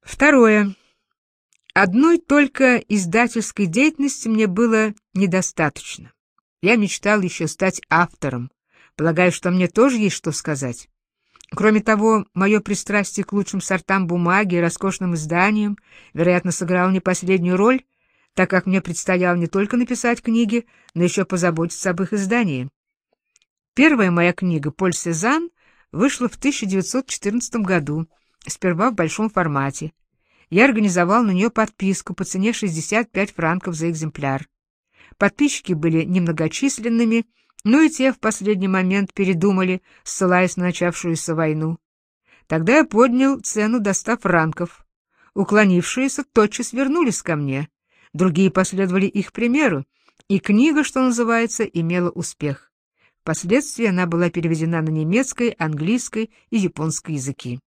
Второе. Одной только издательской деятельности мне было недостаточно. Я мечтал еще стать автором, полагаю, что мне тоже есть что сказать. Кроме того, мое пристрастие к лучшим сортам бумаги и роскошным изданиям, вероятно, сыграло не последнюю роль, так как мне предстояло не только написать книги, но еще позаботиться об их издании. Первая моя книга «Поль Сезанн» вышла в 1914 году, сперва в большом формате. Я организовал на нее подписку по цене 65 франков за экземпляр. Подписчики были немногочисленными, но и те в последний момент передумали, ссылаясь на начавшуюся войну. Тогда я поднял цену до 100 франков. Уклонившиеся тотчас вернулись ко мне. Другие последовали их примеру, и книга, что называется, имела успех. Впоследствии она была переведена на немецкий, английский и японский языки.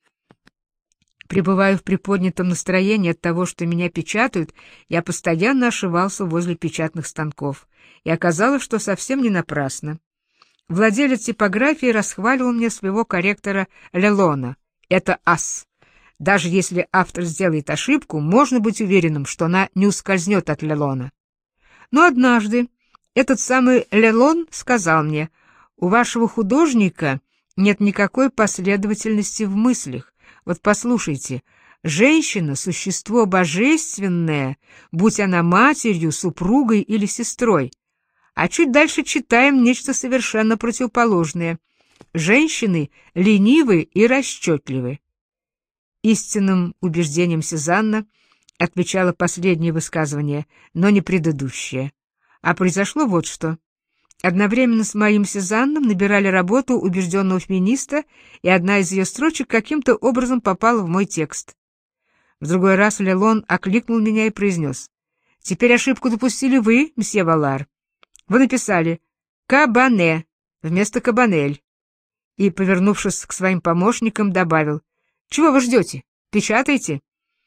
Пребывая в приподнятом настроении от того, что меня печатают, я постоянно ошивался возле печатных станков, и оказалось, что совсем не напрасно. Владелец типографии расхваливал мне своего корректора Лелона. Это ас. Даже если автор сделает ошибку, можно быть уверенным, что она не ускользнет от Лелона. Но однажды этот самый Лелон сказал мне: «У вашего художника нет никакой последовательности в мыслях. Вот послушайте, женщина — существо божественное, будь она матерью, супругой или сестрой. А чуть дальше читаем нечто совершенно противоположное. Женщины ленивы и расчетливы». Истинным убеждением Сезанна отвечало последнее высказывание, но не предыдущее. А произошло вот что. Одновременно с моим Сезанном набирали работу убежденного феминиста, и одна из ее строчек каким-то образом попала в мой текст. В другой раз Лелон окликнул меня и произнес: «Теперь ошибку допустили вы, мсье Валар. Вы написали «кабане» вместо «кабанель». И, повернувшись к своим помощникам, добавил: «Чего вы ждете? Печатайте».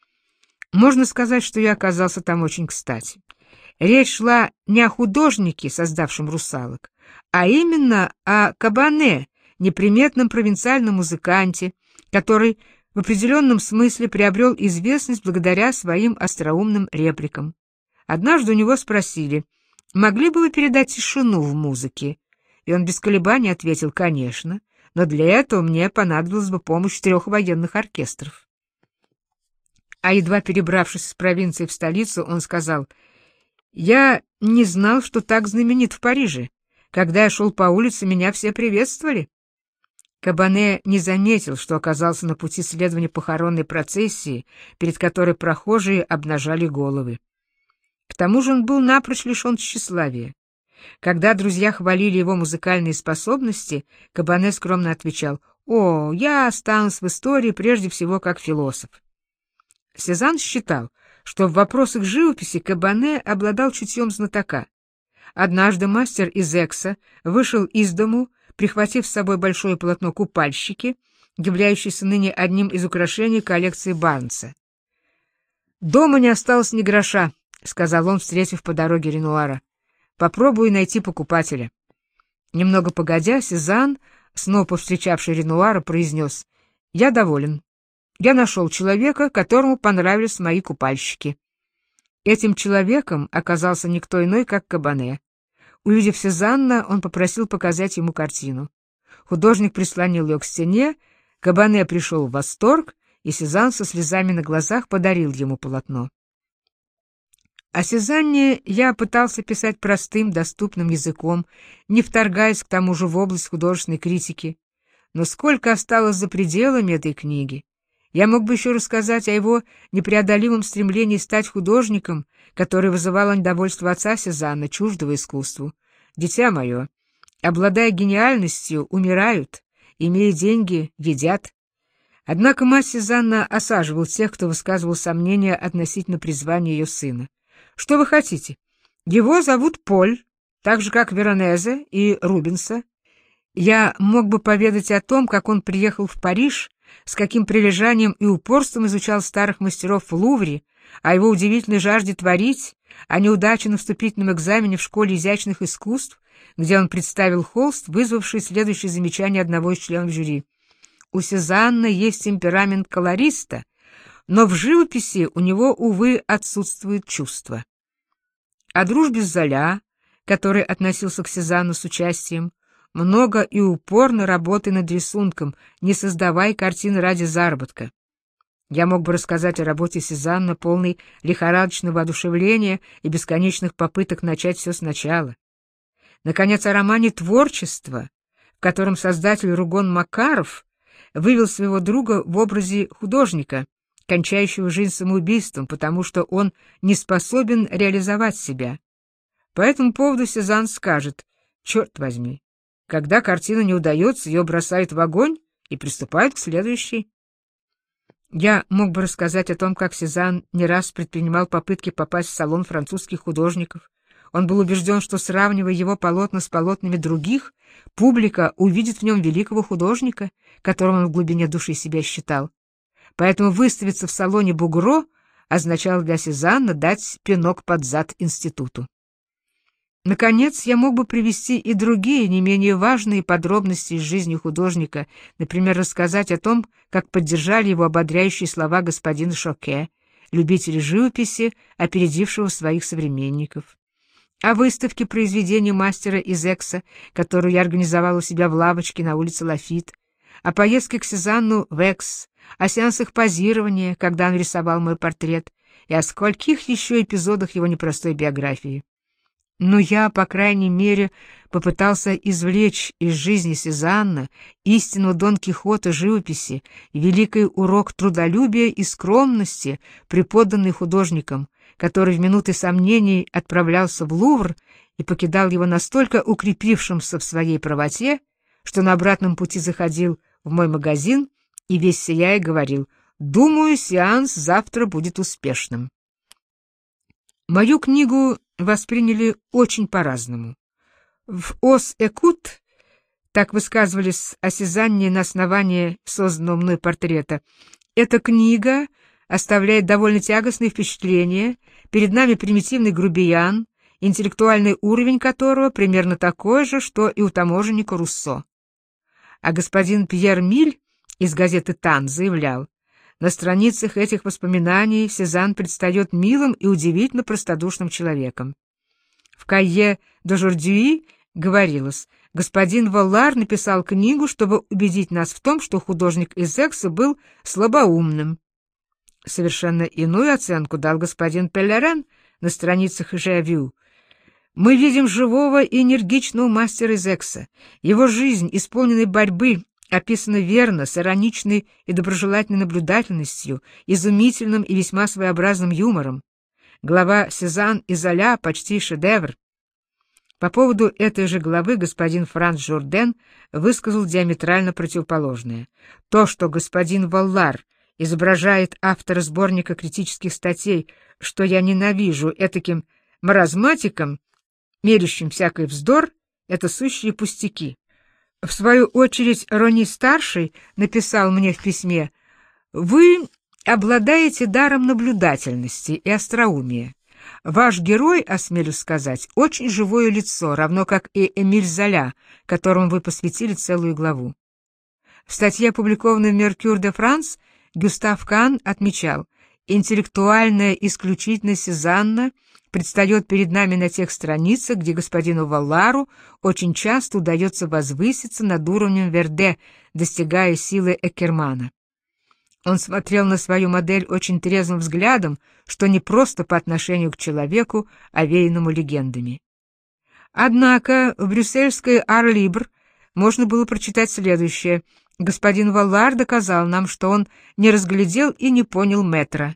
Можно сказать, что я оказался там очень кстати. Речь шла не о художнике, создавшем русалок, а именно о кабане, неприметном провинциальном музыканте, который в определенном смысле приобрел известность благодаря своим остроумным репликам. Однажды у него спросили: «Могли бы вы передать тишину в музыке?» И он без колебаний ответил: «Конечно, но для этого мне понадобилась бы помощь 3 военных оркестров». А едва перебравшись из провинции в столицу, он сказал: «Я не знал, что так знаменит в Париже. Когда я шел по улице, меня все приветствовали». Кабане не заметил, что оказался на пути следования похоронной процессии, перед которой прохожие обнажали головы. К тому же он был напрочь лишен тщеславия. Когда друзья хвалили его музыкальные способности, Кабане скромно отвечал: «О, я останусь в истории прежде всего как философ». Сезанн считал, что в вопросах живописи Кабане обладал чутьем знатока. Однажды мастер из Экса вышел из дому, прихватив с собой большое полотно «Купальщики», являющееся ныне одним из украшений коллекции Барнса. «Дома не осталось ни гроша», — сказал он, встретив по дороге Ренуара. «Попробую найти покупателя». Немного погодя, Сезанн, снова повстречавший Ренуара, произнес: «Я доволен. Я нашел человека, которому понравились мои купальщики». Этим человеком оказался никто иной, как Кабане. Увидев Сезанна, он попросил показать ему картину. Художник прислонил ее к стене, Кабане пришел в восторг, и Сезанн со слезами на глазах подарил ему полотно. О Сезанне я пытался писать простым, доступным языком, не вторгаясь к тому же в область художественной критики. Но сколько осталось за пределами этой книги! Я мог бы еще рассказать о его непреодолимом стремлении стать художником, который вызывало недовольство отца Сезанна, чуждого искусству. «Дитя мое, обладая гениальностью, умирают, имея деньги, едят». Однако мать Сезанна осаживал тех, кто высказывал сомнения относительно призвания ее сына. «Что вы хотите? Его зовут Поль, так же, как Веронезе и Рубенса. Я мог бы поведать о том, как он приехал в Париж, с каким прилежанием и упорством изучал старых мастеров в Лувре, о его удивительной жажде творить, о неудаче на вступительном экзамене в школе изящных искусств, где он представил холст, вызвавший следующее замечание одного из членов жюри. У Сезанна есть темперамент колориста. но в живописи у него, увы, отсутствует чувство. О дружбе с Золя, который относился к Сезанну с участием, много и упорно работай над рисунком, не создавай картины ради заработка. Я мог бы рассказать о работе Сезанна, полной лихорадочного воодушевления и бесконечных попыток начать все сначала. Наконец, о романе «Творчество», в котором создатель Ругон Макаров вывел своего друга в образе художника, кончающего жизнь самоубийством, потому что он не способен реализовать себя. По этому поводу Сезанн скажет: «Черт возьми, когда картина не удается, ее бросают в огонь и приступают к следующей». Я мог бы рассказать о том, как Сезанн не раз предпринимал попытки попасть в салон французских художников. Он был убежден, что, сравнивая его полотна с полотнами других, публика увидит в нем великого художника, которым он в глубине души себя считал. Поэтому выставиться в салоне Бугро означало для Сезанна дать пинок под зад институту. Наконец, я мог бы привести и другие, не менее важные подробности из жизни художника, например, рассказать о том, как поддержали его ободряющие слова господин Шоке, любитель живописи, опередившего своих современников, о выставке произведений мастера из Экса, которую я организовал у себя в лавочке на улице Лафит, о поездке к Сезанну в Экс, о сеансах позирования, когда он рисовал мой портрет, и о скольких еще эпизодах его непростой биографии. Но я, по крайней мере, попытался извлечь из жизни Сезанна истинного Дон Кихота живописи, великий урок трудолюбия и скромности, преподанный художником, который в минуты сомнений отправлялся в Лувр и покидал его настолько укрепившимся в своей правоте, что на обратном пути заходил в мой магазин и весь сияя говорил: «Думаю, сеанс завтра будет успешным». Мою книгу восприняли очень по-разному. В «Ос-Экут», так высказывались о Сезанне на основании созданного мной портрета, эта книга оставляет довольно тягостные впечатления, перед нами примитивный грубиян, интеллектуальный уровень которого примерно такой же, что и у таможенника Руссо. А господин Пьер Миль из газеты «Тан» заявлял: на страницах этих воспоминаний Сезанн предстает милым и удивительно простодушным человеком. В «Кайе д'Ожурдюи» говорилось: господин Воллар написал книгу, чтобы убедить нас в том, что художник из Экса был слабоумным. Совершенно иную оценку дал господин Пеллерен на страницах «Жавю». Мы видим живого и энергичного мастера из Экса. Его жизнь, исполненная борьбы, описана верно, с ироничной и доброжелательной наблюдательностью, изумительным и весьма своеобразным юмором. Глава «Сезанн и Золя» почти шедевр. По поводу этой же главы господин Франц Журден высказал диаметрально противоположное. То, что господин Воллар изображает автора сборника критических статей, что я ненавижу, этаким маразматиком, мерящим всякий вздор, это сущие пустяки. В свою очередь Рони-старший написал мне в письме: «Вы обладаете даром наблюдательности и остроумия. Ваш герой, осмелюсь сказать, очень живое лицо, равно как и Эмиль Золя, которому вы посвятили целую главу». В статье, опубликованной в «Меркюр де Франс», Гюстав Кан отмечал: «Интеллектуальная исключительность Сезанна предстает перед нами на тех страницах, где господину Воллару очень часто удается возвыситься над уровнем Верде, достигая силы Эккермана. Он смотрел на свою модель очень трезвым взглядом, что не просто по отношению к человеку, овеянному легендами». Однако в брюссельской «Ар-Либр» можно было прочитать следующее: «Господин Воллар доказал нам, что он не разглядел и не понял метра».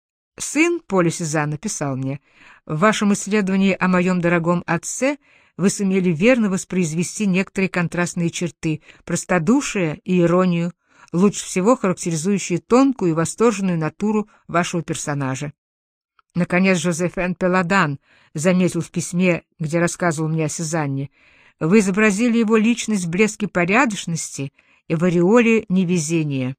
Сын Поля Сезанна писал мне: «В вашем исследовании о моем дорогом отце вы сумели верно воспроизвести некоторые контрастные черты, простодушие и иронию, лучше всего характеризующие тонкую и восторженную натуру вашего персонажа». Наконец, Жозефен Пеладан заметил в письме, где рассказывал мне о Сезанне: «Вы изобразили его личность в блеске порядочности и в ореоле невезения».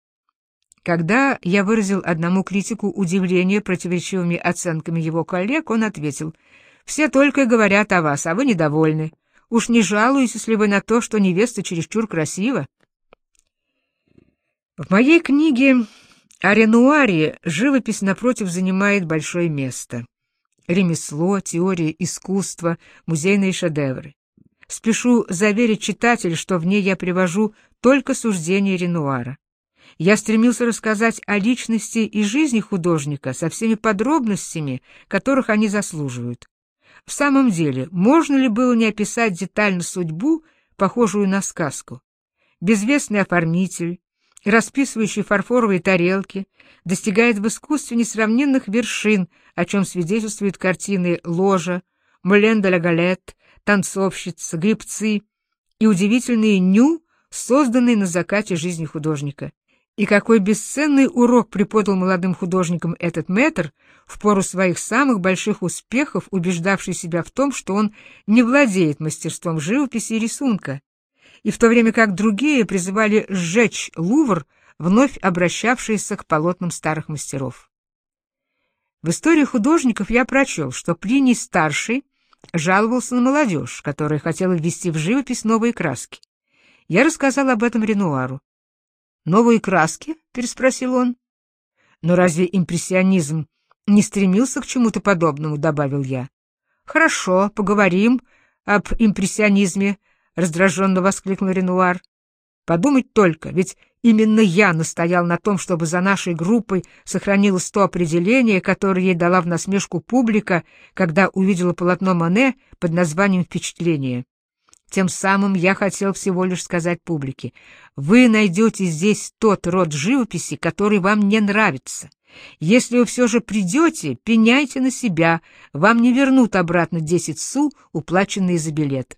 Когда я выразил одному критику удивление противоречивыми оценками его коллег, он ответил: «Все только и говорят о вас, а вы недовольны. Уж не жалуетесь ли вы на то, что невеста чересчур красива?» В моей книге О Ренуаре живопись, напротив, занимает большое место. Ремесло, теория, искусство, музейные шедевры. Спешу заверить читателя, что в ней я привожу только суждения Ренуара. Я стремился рассказать о личности и жизни художника со всеми подробностями, которых они заслуживают. В самом деле, можно ли было не описать детально судьбу, похожую на сказку? Безвестный оформитель, расписывающий фарфоровые тарелки, достигает в искусстве несравненных вершин, о чем свидетельствуют картины «Ложа», «Мулен де ла Галет», «Танцовщица», «Гребцы» и удивительные «Ню», созданные на закате жизни художника. И какой бесценный урок преподал молодым художникам этот мэтр, в пору своих самых больших успехов убеждавший себя в том, что он не владеет мастерством живописи и рисунка, и в то время как другие призывали сжечь Лувр, вновь обращавшиеся к полотнам старых мастеров. В истории художников я прочел, что Плиний-старший жаловался на молодежь, которая хотела ввести в живопись новые краски. Я рассказал об этом Ренуару. «Новые краски?» — переспросил он. «Но разве импрессионизм не стремился к чему-то подобному?» — добавил я. «Хорошо, поговорим об импрессионизме», — раздраженно воскликнул Ренуар. «Подумать только, ведь именно я настоял на том, чтобы за нашей группой сохранилось то определение, которое ей дала в насмешку публика, когда увидела полотно Моне под названием «Впечатление». Тем самым я хотел всего лишь сказать публике: вы найдете здесь тот род живописи, который вам не нравится. Если вы все же придете, пеняйте на себя, вам не вернут обратно 10 су, уплаченные за билет.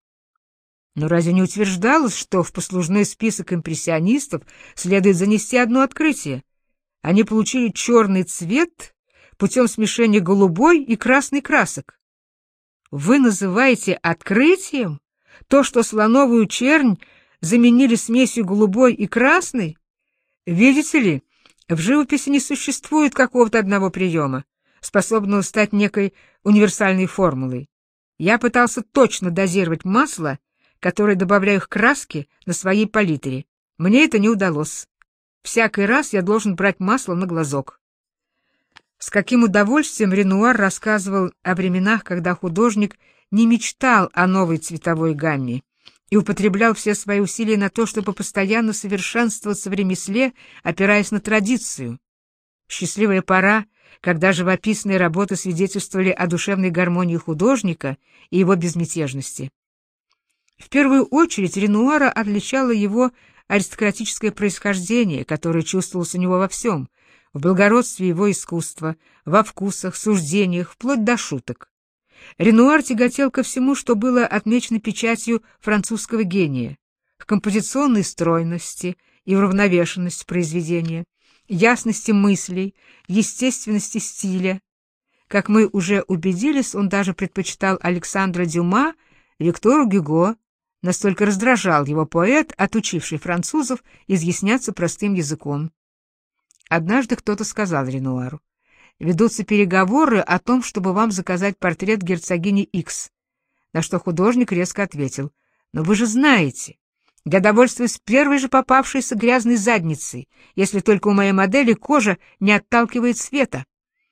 Но разве не утверждалось, что в послужной список импрессионистов следует занести одно открытие? Они получили черный цвет путем смешения голубой и красной красок. Вы называете открытием то, что слоновую чернь заменили смесью голубой и красной? Видите ли, в живописи не существует какого-то одного приема, способного стать некой универсальной формулой. Я пытался точно дозировать масло, которое добавляю к краске на своей палитре. Мне это не удалось. Всякий раз я должен брать масло на глазок. С каким удовольствием Ренуар рассказывал о временах, когда художник не мечтал о новой цветовой гамме и употреблял все свои усилия на то, чтобы постоянно совершенствоваться в ремесле, опираясь на традицию. Счастливая пора, когда живописные работы свидетельствовали о душевной гармонии художника и его безмятежности. В первую очередь Ренуара отличало его аристократическое происхождение, которое чувствовалось у него во всем, в благородстве его искусства, во вкусах, суждениях, вплоть до шуток. Ренуар тяготел ко всему, что было отмечено печатью французского гения, к композиционной стройности и уравновешенности произведения, ясности мыслей, естественности стиля. Как мы уже убедились, он даже предпочитал Александра Дюма Виктору Гюго, настолько раздражал его поэт, отучивший французов изъясняться простым языком. Однажды кто-то сказал Ренуару: «Ведутся переговоры о том, чтобы вам заказать портрет герцогини Икс». На что художник резко ответил: «Но вы же знаете, я довольствуюсь первой же попавшейся грязной задницей, если только у моей модели кожа не отталкивает света».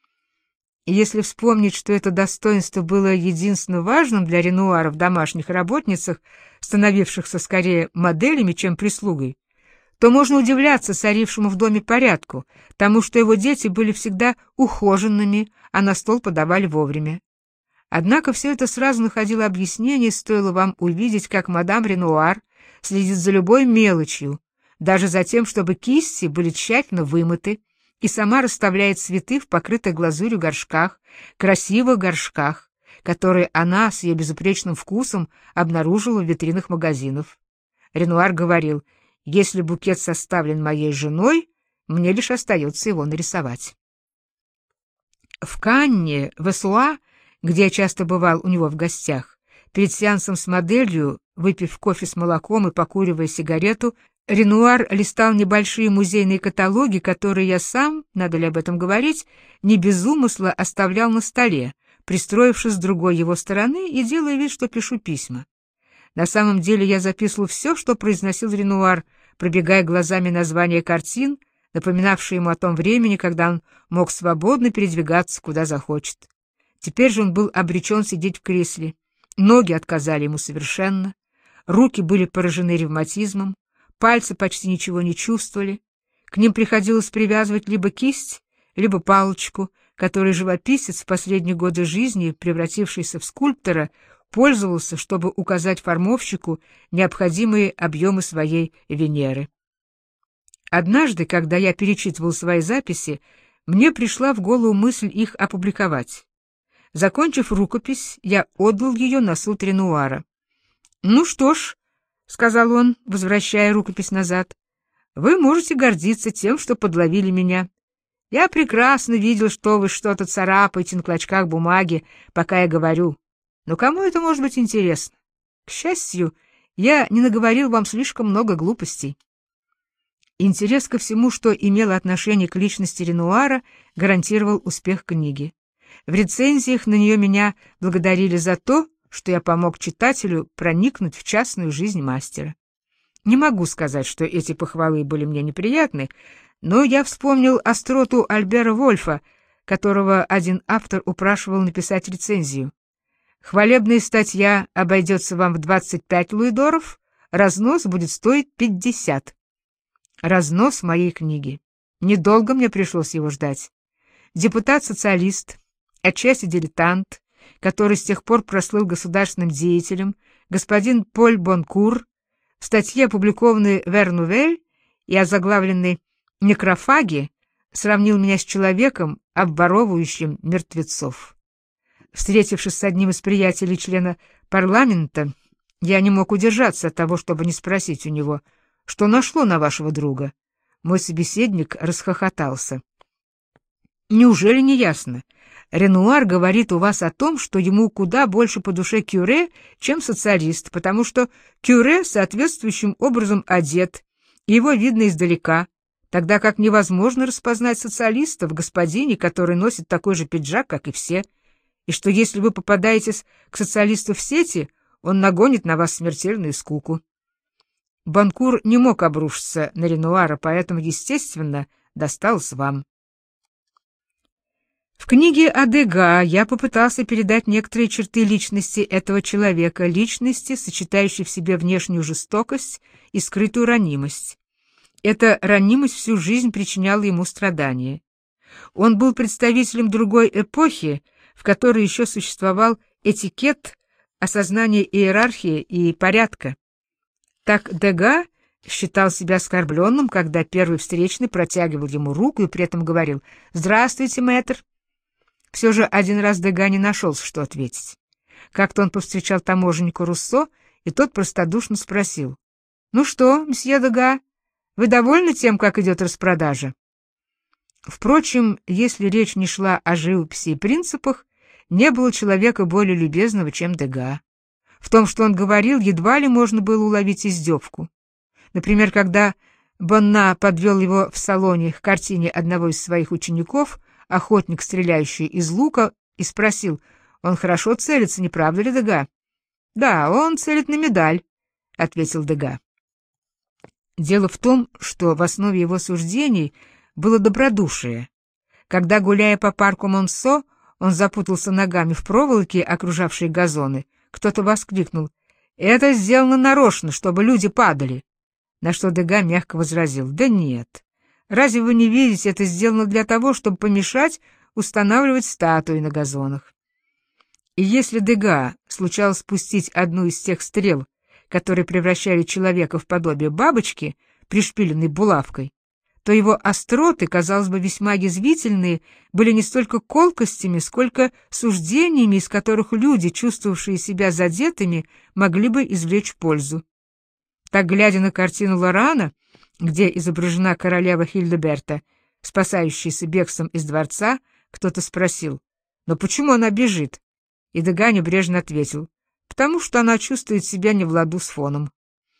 И если вспомнить, что это достоинство было единственно важным для Ренуара в домашних работницах, становившихся скорее моделями, чем прислугой, то можно удивляться царившему в доме порядку, тому, что его дети были всегда ухоженными, а на стол подавали вовремя. Однако все это сразу находило объяснение, стоило вам увидеть, как мадам Ренуар следит за любой мелочью, даже за тем, чтобы кисти были тщательно вымыты, и сама расставляет цветы в покрытых глазурью горшках, красивых горшках, которые она с ее безупречным вкусом обнаружила в витринах магазинов. Ренуар говорил: «Если букет составлен моей женой, мне лишь остается его нарисовать». В Канне, в Эссуа, где я часто бывал у него в гостях, перед сеансом с моделью, выпив кофе с молоком и покуривая сигарету, Ренуар листал небольшие музейные каталоги, которые я сам, надо ли об этом говорить, не без умысла оставлял на столе, пристроившись с другой его стороны и делая вид, что пишу письма. На самом деле я записывал все, что произносил Ренуар, пробегая глазами названия картин, напоминавшее ему о том времени, когда он мог свободно передвигаться, куда захочет. Теперь же он был обречен сидеть в кресле. Ноги отказали ему совершенно, руки были поражены ревматизмом, пальцы почти ничего не чувствовали. К ним приходилось привязывать либо кисть, либо палочку, которой живописец в последние годы жизни, превратившийся в скульптора, пользовался, чтобы указать формовщику необходимые объемы своей Венеры. Однажды, когда я перечитывал свои записи, мне пришла в голову мысль их опубликовать. Закончив рукопись, я отдал ее на суд Ренуара. «Ну что ж», — сказал он, возвращая рукопись назад, — «вы можете гордиться тем, что подловили меня. Я прекрасно видел, что вы что-то царапаете на клочках бумаги, пока я говорю. Но кому это может быть интересно? К счастью, я не наговорил вам слишком много глупостей». Интерес ко всему, что имело отношение к личности Ренуара, гарантировал успех книги. В рецензиях на нее меня благодарили за то, что я помог читателю проникнуть в частную жизнь мастера. Не могу сказать, что эти похвалы были мне неприятны, но я вспомнил остроту Альбера Вольфа, которого один автор упрашивал написать рецензию. «Хвалебная статья обойдется вам в 25 луидоров, разнос будет стоить 50. Разнос моей книги. Недолго мне пришлось его ждать. Депутат-социалист, отчасти дилетант, который с тех пор прослыл государственным деятелем, господин Поль Бонкур, в статье, опубликованной в «Вер Нувель» и озаглавленной «Некрофаги», сравнил меня с человеком, обворовывающим мертвецов. Встретившись с одним из приятелей члена парламента, я не мог удержаться от того, чтобы не спросить у него, что нашло на вашего друга. Мой собеседник расхохотался. «Неужели не ясно? Ренуар говорит у вас о том, что ему куда больше по душе Кюре, чем социалист, потому что Кюре соответствующим образом одет, и его видно издалека, тогда как невозможно распознать социалиста в господине, который носит такой же пиджак, как и все, и что если вы попадаетесь к социалисту в сети, он нагонит на вас смертельную скуку». Бонкур не мог обрушиться на Ренуара, поэтому, естественно, досталось вам. В книге о Дега я попытался передать некоторые черты личности этого человека, личности, сочетающей в себе внешнюю жестокость и скрытую ранимость. Эта ранимость всю жизнь причиняла ему страдания. Он был представителем другой эпохи, в которой еще существовал этикет, осознание иерархии и порядка. Так Дега считал себя оскорбленным, когда первый встречный протягивал ему руку и при этом говорил «Здравствуйте, мэтр». Все же один раз Дега не нашелся, что ответить. Как-то он повстречал таможенника Руссо, и тот простодушно спросил: «Ну что, мсье Дега, вы довольны тем, как идет распродажа?» Впрочем, если речь не шла о живописи и принципах, не было человека более любезного, чем Дега. В том, что он говорил, едва ли можно было уловить издевку. Например, когда Бонна подвел его в салоне к картине одного из своих учеников, охотник, стреляющий из лука, и спросил: «Он хорошо целится, не правда ли, Дега?» «Да, он целит на медаль», — ответил Дега. Дело в том, что в основе его суждений было добродушие. Когда, гуляя по парку Монсо, он запутался ногами в проволоке, окружавшей газоны, кто-то воскликнул: «Это сделано нарочно, чтобы люди падали». На что Дега мягко возразил: «Да нет. Разве вы не видите, это сделано для того, чтобы помешать устанавливать статуи на газонах?» И если Дега случалось спустить одну из тех стрел, которые превращали человека в подобие бабочки, пришпиленной булавкой, то его остроты, казалось бы, весьма язвительные, были не столько колкостями, сколько суждениями, из которых люди, чувствовавшие себя задетыми, могли бы извлечь пользу. Так, глядя на картину Лорана, где изображена королева Хильдеберта, спасающаяся бегством из дворца, кто-то спросил: «Но почему она бежит?» И Дега небрежно ответил: «Потому что она чувствует себя не в ладу с фоном».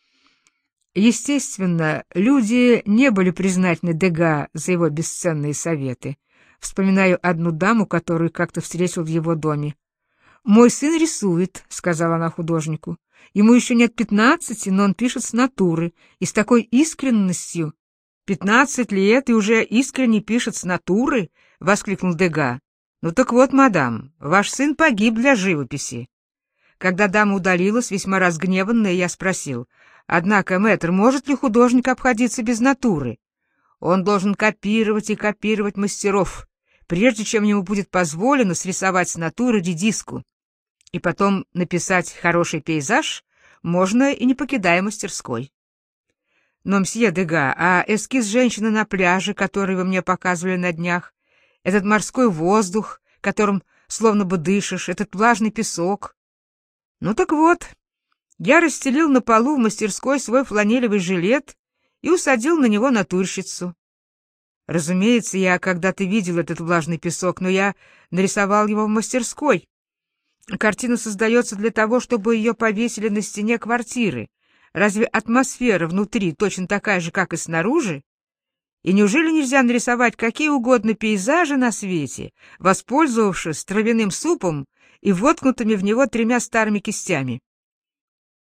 Естественно, люди не были признательны Дега за его бесценные советы. Вспоминаю одну даму, которую как-то встретил в его доме. «Мой сын рисует», — сказала она художнику. «Ему еще нет 15, но он пишет с натуры и с такой искренностью. 15 лет и уже искренне пишет с натуры, — воскликнул Дега. Ну так вот, мадам, ваш сын погиб для живописи. Когда дама удалилась, весьма разгневанная, я спросил: однако, мэтр, может ли художник обходиться без натуры? Он должен копировать и копировать мастеров, прежде чем ему будет позволено срисовать с натуры редиску. И потом написать хороший пейзаж можно и не покидая мастерской. Но, мсье Дега, а эскиз женщины на пляже, который вы мне показывали на днях, этот морской воздух, которым словно бы дышишь, этот влажный песок. Ну так вот, я расстелил на полу в мастерской свой фланелевый жилет и усадил на него натурщицу. Разумеется, я когда-то видел этот влажный песок, но я нарисовал его в мастерской. Картина создается для того, чтобы ее повесили на стене квартиры. Разве атмосфера внутри точно такая же, как и снаружи? И неужели нельзя нарисовать какие угодно пейзажи на свете, воспользовавшись травяным супом и воткнутыми в него 3 старыми кистями?